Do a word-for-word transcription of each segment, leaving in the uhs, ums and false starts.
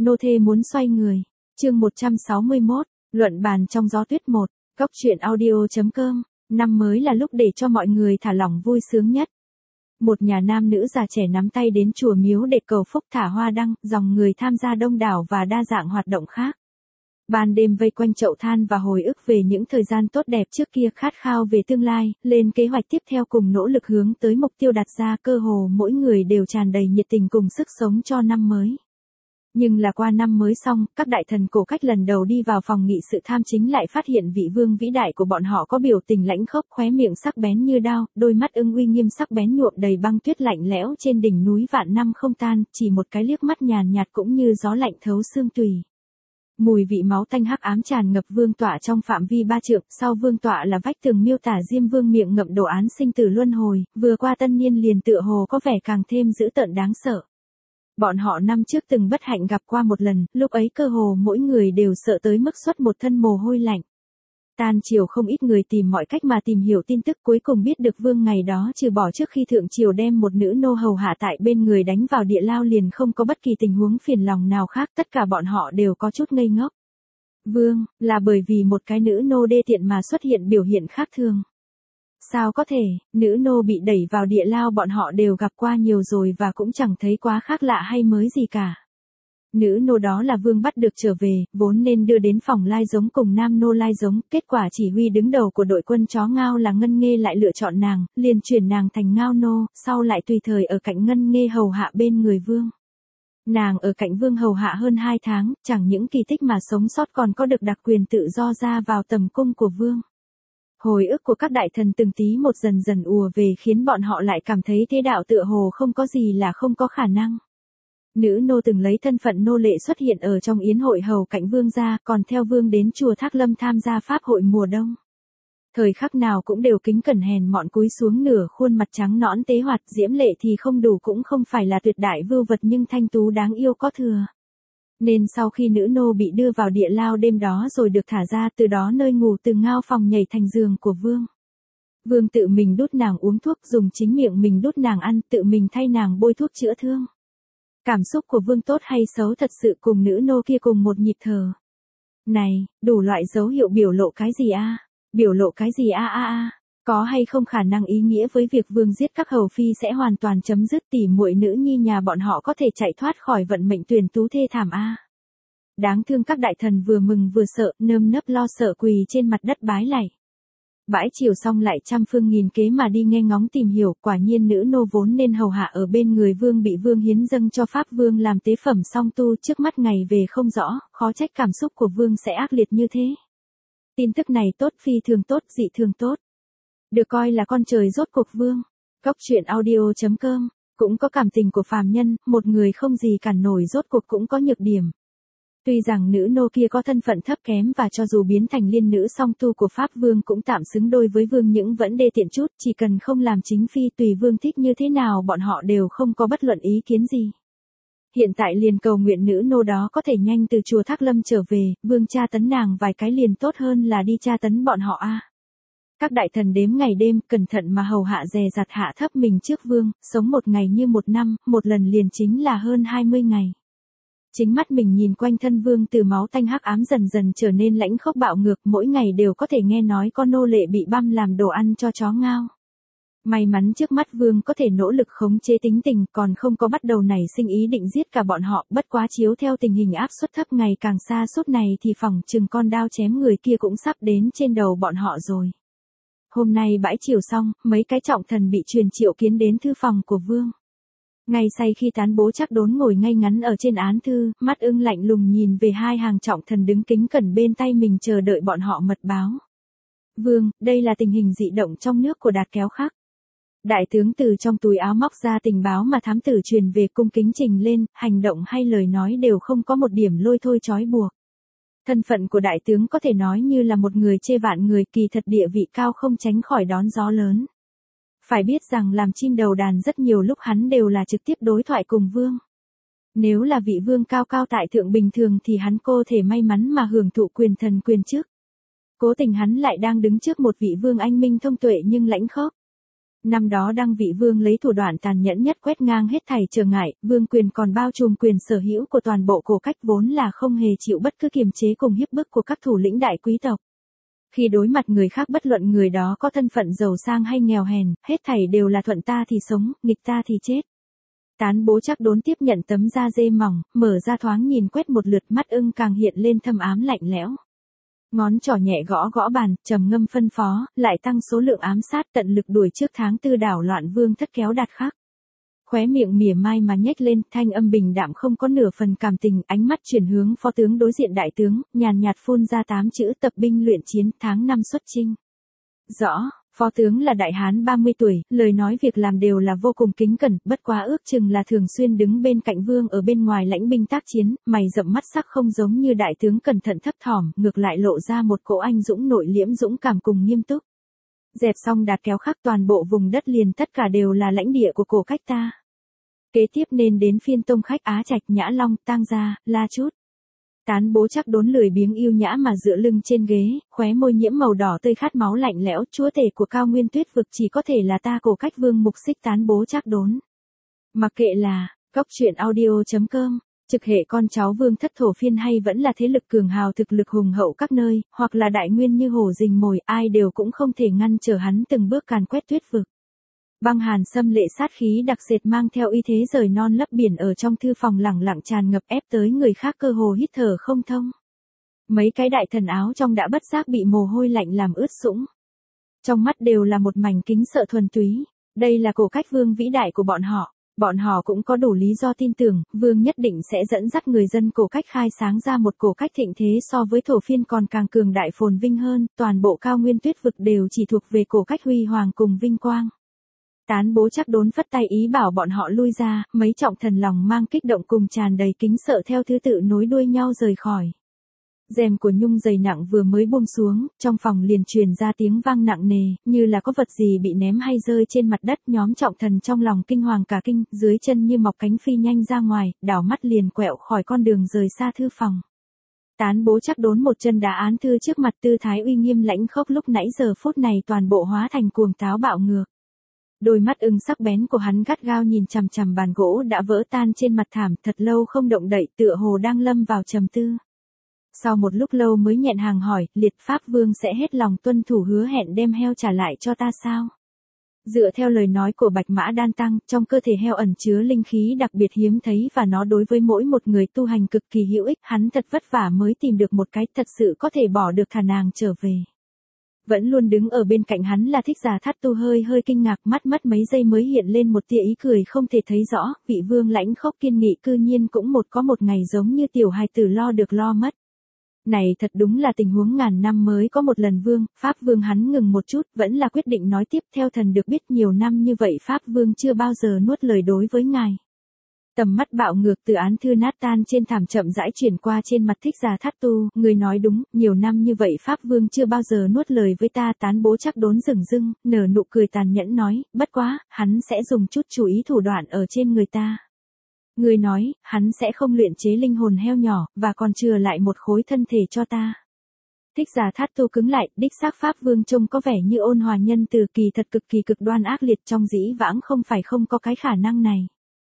Nô thê muốn xoay người. Chương một trăm sáu mươi mốt, luận bàn trong gió tuyết một. Cốc truyện audio.com. Năm mới là lúc để cho mọi người thả lỏng vui sướng nhất. Một nhà nam nữ già trẻ nắm tay đến chùa miếu để cầu phúc, thả hoa đăng, dòng người tham gia đông đảo và đa dạng hoạt động khác. Ban đêm vây quanh chậu than và hồi ức về những thời gian tốt đẹp trước kia, khát khao về tương lai, lên kế hoạch tiếp theo cùng nỗ lực hướng tới mục tiêu đặt ra, cơ hồ mỗi người đều tràn đầy nhiệt tình cùng sức sống cho năm mới. Nhưng là qua năm mới xong, các đại thần cổ cách lần đầu đi vào phòng nghị sự tham chính lại phát hiện vị vương vĩ đại của bọn họ có biểu tình lãnh khốc, khóe miệng sắc bén như đao, đôi mắt ưng uy nghiêm sắc bén nhuộm đầy băng tuyết lạnh lẽo trên đỉnh núi vạn năm không tan, chỉ một cái liếc mắt nhàn nhạt cũng như gió lạnh thấu xương tùy. Mùi vị máu tanh hắc ám tràn ngập vương tọa trong phạm vi ba trượng, sau vương tọa là vách tường miêu tả Diêm Vương miệng ngậm đồ án sinh tử luân hồi, vừa qua tân niên liền tựa hồ có vẻ càng thêm dữ tợn đáng sợ. Bọn họ năm trước từng bất hạnh gặp qua một lần, lúc ấy cơ hồ mỗi người đều sợ tới mức xuất một thân mồ hôi lạnh. Tan chiều không ít người tìm mọi cách mà tìm hiểu tin tức, cuối cùng biết được vương ngày đó trừ bỏ trước khi thượng triều đem một nữ nô hầu hạ tại bên người đánh vào địa lao liền không có bất kỳ tình huống phiền lòng nào khác, tất cả bọn họ đều có chút ngây ngốc. Vương, là bởi vì một cái nữ nô đê tiện mà xuất hiện biểu hiện khác thường. Sao có thể, nữ nô bị đẩy vào địa lao bọn họ đều gặp qua nhiều rồi và cũng chẳng thấy quá khác lạ hay mới gì cả. Nữ nô đó là vương bắt được trở về, vốn nên đưa đến phòng lai giống cùng nam nô lai giống, kết quả chỉ huy đứng đầu của đội quân chó ngao là Ngân Nghê lại lựa chọn nàng, liền chuyển nàng thành ngao nô, sau lại tùy thời ở cạnh Ngân Nghê hầu hạ bên người vương. Nàng ở cạnh vương hầu hạ hơn hai tháng, chẳng những kỳ tích mà sống sót còn có được đặc quyền tự do ra vào tầm cung của vương. Hồi ức của các đại thần từng tí một dần dần ùa về khiến bọn họ lại cảm thấy thế đạo tựa hồ không có gì là không có khả năng. Nữ nô từng lấy thân phận nô lệ xuất hiện ở trong yến hội hầu cạnh vương gia, còn theo vương đến chùa Thác Lâm tham gia pháp hội mùa đông. Thời khắc nào cũng đều kính cẩn hèn mọn cúi xuống, nửa khuôn mặt trắng nõn tế hoạt, diễm lệ thì không đủ cũng không phải là tuyệt đại vưu vật nhưng thanh tú đáng yêu có thừa. Nên sau khi nữ nô bị đưa vào địa lao đêm đó rồi được thả ra, từ đó nơi ngủ từ ngao phòng nhảy thành giường của vương. Vương tự mình đút nàng uống thuốc, dùng chính miệng mình đút nàng ăn, tự mình thay nàng bôi thuốc chữa thương. Cảm xúc của vương tốt hay xấu thật sự cùng nữ nô kia cùng một nhịp thở. Này, đủ loại dấu hiệu biểu lộ cái gì a? Biểu lộ cái gì a a a? Có hay không khả năng ý nghĩa với việc vương giết các hầu phi sẽ hoàn toàn chấm dứt, tỉ muội nữ nhi nhà bọn họ có thể chạy thoát khỏi vận mệnh tuyển tú thê thảm a? Đáng thương các đại thần vừa mừng vừa sợ, nơm nớp lo sợ quỳ trên mặt đất bái lạy. Bãi chiều xong lại trăm phương nghìn kế mà đi nghe ngóng tìm hiểu, quả nhiên nữ nô vốn nên hầu hạ ở bên người vương bị vương hiến dâng cho pháp vương làm tế phẩm song tu, trước mắt ngày về không rõ, khó trách cảm xúc của vương sẽ ác liệt như thế. Tin tức này tốt, phi thường tốt, dị thường tốt. Được coi là con trời rốt cuộc vương. Cốc truyện audio.com. Cũng có cảm tình của phàm nhân, một người không gì cản nổi rốt cuộc cũng có nhược điểm. Tuy rằng nữ nô kia có thân phận thấp kém và cho dù biến thành liên nữ song tu của Pháp Vương cũng tạm xứng đôi với Vương những vẫn đê tiện chút, chỉ cần không làm chính phi tùy Vương thích như thế nào bọn họ đều không có bất luận ý kiến gì. Hiện tại liền cầu nguyện nữ nô đó có thể nhanh từ chùa Thác Lâm trở về, Vương tra tấn nàng vài cái liền tốt hơn là đi tra tấn bọn họ a. Các đại thần đếm ngày đêm, cẩn thận mà hầu hạ dè dặt hạ thấp mình trước vương, sống một ngày như một năm, một lần liền chính là hơn hai mươi ngày. Chính mắt mình nhìn quanh thân vương từ máu tanh hắc ám dần dần trở nên lãnh khốc bạo ngược, mỗi ngày đều có thể nghe nói con nô lệ bị băm làm đồ ăn cho chó ngao. May mắn trước mắt vương có thể nỗ lực khống chế tính tình, còn không có bắt đầu nảy sinh ý định giết cả bọn họ, bất quá chiếu theo tình hình áp suất thấp ngày càng xa suốt này thì phỏng chừng con đao chém người kia cũng sắp đến trên đầu bọn họ rồi. Hôm nay bãi chiều xong, mấy cái trọng thần bị truyền triệu kiến đến thư phòng của vương. Ngay say khi tán bố chắc đốn ngồi ngay ngắn ở trên án thư, mắt ưng lạnh lùng nhìn về hai hàng trọng thần đứng kính cẩn bên tay mình chờ đợi bọn họ mật báo. Vương, đây là tình hình dị động trong nước của Đạt Kéo Khắc. Đại tướng từ trong túi áo móc ra tình báo mà thám tử truyền về, cung kính trình lên, hành động hay lời nói đều không có một điểm lôi thôi trói buộc. Thân phận của đại tướng có thể nói như là một người chê vạn người, kỳ thật địa vị cao không tránh khỏi đón gió lớn. Phải biết rằng làm chim đầu đàn rất nhiều lúc hắn đều là trực tiếp đối thoại cùng vương. Nếu là vị vương cao cao tại thượng bình thường thì hắn cô thể may mắn mà hưởng thụ quyền thần quyền chức. Cố tình hắn lại đang đứng trước một vị vương anh minh thông tuệ nhưng lãnh khốc. Năm đó Đăng Vị Vương lấy thủ đoạn tàn nhẫn nhất quét ngang hết thảy trở ngại, vương quyền còn bao trùm quyền sở hữu của toàn bộ Cổ Cách vốn là không hề chịu bất cứ kiềm chế cùng hiếp bức của các thủ lĩnh đại quý tộc. Khi đối mặt người khác bất luận người đó có thân phận giàu sang hay nghèo hèn, hết thảy đều là thuận ta thì sống, nghịch ta thì chết. Tán Bố Trác Đốn tiếp nhận tấm da dê mỏng, mở ra thoáng nhìn quét một lượt, mắt ưng càng hiện lên thâm ám lạnh lẽo. Ngón trỏ nhẹ gõ gõ bàn, trầm ngâm phân phó, lại tăng số lượng ám sát, tận lực đuổi trước tháng tư đảo loạn vương thất kéo đạt khắc. Khóe miệng mỉa mai mà nhếch lên, thanh âm bình đạm không có nửa phần cảm tình, ánh mắt chuyển hướng phó tướng đối diện đại tướng, nhàn nhạt phun ra tám chữ: tập binh luyện chiến, tháng năm xuất chinh. Rõ, phó tướng là đại hán ba mươi tuổi, lời nói việc làm đều là vô cùng kính cẩn, bất quá ước chừng là thường xuyên đứng bên cạnh vương ở bên ngoài lãnh binh tác chiến, mày rậm mắt sắc không giống như đại tướng cẩn thận thấp thỏm, ngược lại lộ ra một cỗ anh dũng nội liễm dũng cảm cùng nghiêm túc. Dẹp xong đạt kéo khắc, toàn bộ vùng đất liền tất cả đều là lãnh địa của Cổ Cách ta. Kế tiếp nên đến phiên tông khách Á Trạch, Nhã Long, Tang Gia, La Chút. Tán Bố Trác Đốn lười biếng yêu nhã mà dựa lưng trên ghế, khóe môi nhiễm màu đỏ tươi khát máu lạnh lẽo, chúa tể của cao nguyên tuyết vực chỉ có thể là ta Cổ Cách vương mục xích Tán Bố Trác Đốn. Mặc kệ là, cóc truyện audio chấm com, trực hệ con cháu vương thất thổ phiên hay vẫn là thế lực cường hào thực lực hùng hậu các nơi, hoặc là đại nguyên như hổ rình mồi, ai đều cũng không thể ngăn trở hắn từng bước càn quét tuyết vực. Băng hàn xâm lệ sát khí đặc sệt mang theo uy thế rời non lấp biển ở trong thư phòng lẳng lặng tràn ngập, ép tới người khác cơ hồ hít thở không thông. Mấy cái đại thần áo trong đã bất giác bị mồ hôi lạnh làm ướt sũng. Trong mắt đều là một mảnh kính sợ thuần túy. Đây là Cổ Cách vương vĩ đại của bọn họ. Bọn họ cũng có đủ lý do tin tưởng, vương nhất định sẽ dẫn dắt người dân Cổ Cách khai sáng ra một Cổ Cách thịnh thế so với thổ phiên còn càng cường đại phồn vinh hơn, toàn bộ cao nguyên tuyết vực đều chỉ thuộc về Cổ Cách huy hoàng cùng vinh quang. Tán Bố Trác Đốn phất tay ý bảo bọn họ lui ra, mấy trọng thần lòng mang kích động cùng tràn đầy kính sợ theo thứ tự nối đuôi nhau rời khỏi. Rèm của nhung dày nặng vừa mới buông xuống, trong phòng liền truyền ra tiếng vang nặng nề, như là có vật gì bị ném hay rơi trên mặt đất. Nhóm trọng thần trong lòng kinh hoàng cả kinh, dưới chân như mọc cánh phi nhanh ra ngoài, đảo mắt liền quẹo khỏi con đường rời xa thư phòng. Tán Bố Trác Đốn một chân đá án thư trước mặt, tư thái uy nghiêm lãnh khốc lúc nãy giờ phút này toàn bộ hóa thành cuồng táo bạo ngược. Đôi mắt ưng sắc bén của hắn gắt gao nhìn chằm chằm bàn gỗ đã vỡ tan trên mặt thảm, thật lâu không động đậy, tựa hồ đang lâm vào trầm tư. Sau một lúc lâu mới nhẹn hàng hỏi, liệt pháp vương sẽ hết lòng tuân thủ hứa hẹn đem heo trả lại cho ta sao? Dựa theo lời nói của Bạch Mã Đan Tăng, trong cơ thể heo ẩn chứa linh khí đặc biệt hiếm thấy và nó đối với mỗi một người tu hành cực kỳ hữu ích, hắn thật vất vả mới tìm được một cái thật sự có thể bỏ được thả nàng trở về. Vẫn luôn đứng ở bên cạnh hắn là Thích Giả Thát Tu hơi hơi kinh ngạc, mắt mất mấy giây mới hiện lên một tia ý cười không thể thấy rõ, vị vương lãnh khốc kiên nghị cư nhiên cũng một có một ngày giống như tiểu hài tử lo được lo mất. Này thật đúng là tình huống ngàn năm mới có một lần vương, Pháp vương hắn ngừng một chút, vẫn là quyết định nói tiếp, theo thần được biết nhiều năm như vậy Pháp vương chưa bao giờ nuốt lời đối với ngài. Tầm mắt bạo ngược từ án thư nát tan trên thảm chậm rãi chuyển qua trên mặt Thích Giả Thát Tu, người nói đúng, nhiều năm như vậy Pháp vương chưa bao giờ nuốt lời với ta. Tán Bố Trác Đốn dửng dưng, nở nụ cười tàn nhẫn nói, bất quá, hắn sẽ dùng chút chú ý thủ đoạn ở trên người ta. Người nói, hắn sẽ không luyện chế linh hồn heo nhỏ, và còn chừa lại một khối thân thể cho ta. Thích Giả Thát Tu cứng lại, đích xác Pháp vương trông có vẻ như ôn hòa nhân từ, kỳ thật cực kỳ cực đoan ác liệt, trong dĩ vãng không phải không có cái khả năng này.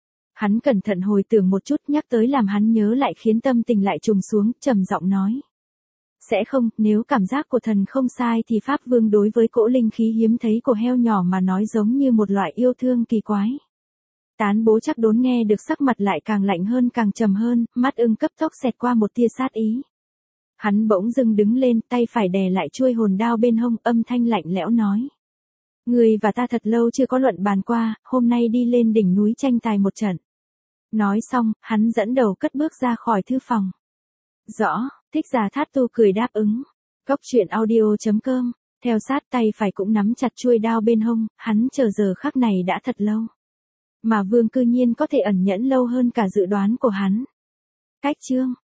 Hắn cẩn thận hồi tưởng một chút, nhắc tới làm hắn nhớ lại khiến tâm tình lại trùng xuống, trầm giọng nói. Sẽ không, nếu cảm giác của thần không sai thì Pháp vương đối với cỗ linh khí hiếm thấy của heo nhỏ mà nói giống như một loại yêu thương kỳ quái. Tán Bố Trác Đốn nghe được sắc mặt lại càng lạnh hơn càng trầm hơn, mắt ưng cấp tốc xẹt qua một tia sát ý. Hắn bỗng dưng đứng lên, tay phải đè lại chuôi hồn đao bên hông, âm thanh lạnh lẽo nói. Người và ta thật lâu chưa có luận bàn qua, hôm nay đi lên đỉnh núi tranh tài một trận. Nói xong, hắn dẫn đầu cất bước ra khỏi thư phòng. Rõ, Thích Giả Thát Tu cười đáp ứng. Cóc truyện audio chấm com, theo sát tay phải cũng nắm chặt chuôi đao bên hông, hắn chờ giờ khắc này đã thật lâu. Mà vương cư nhiên có thể ẩn nhẫn lâu hơn cả dự đoán của hắn. Cách chương.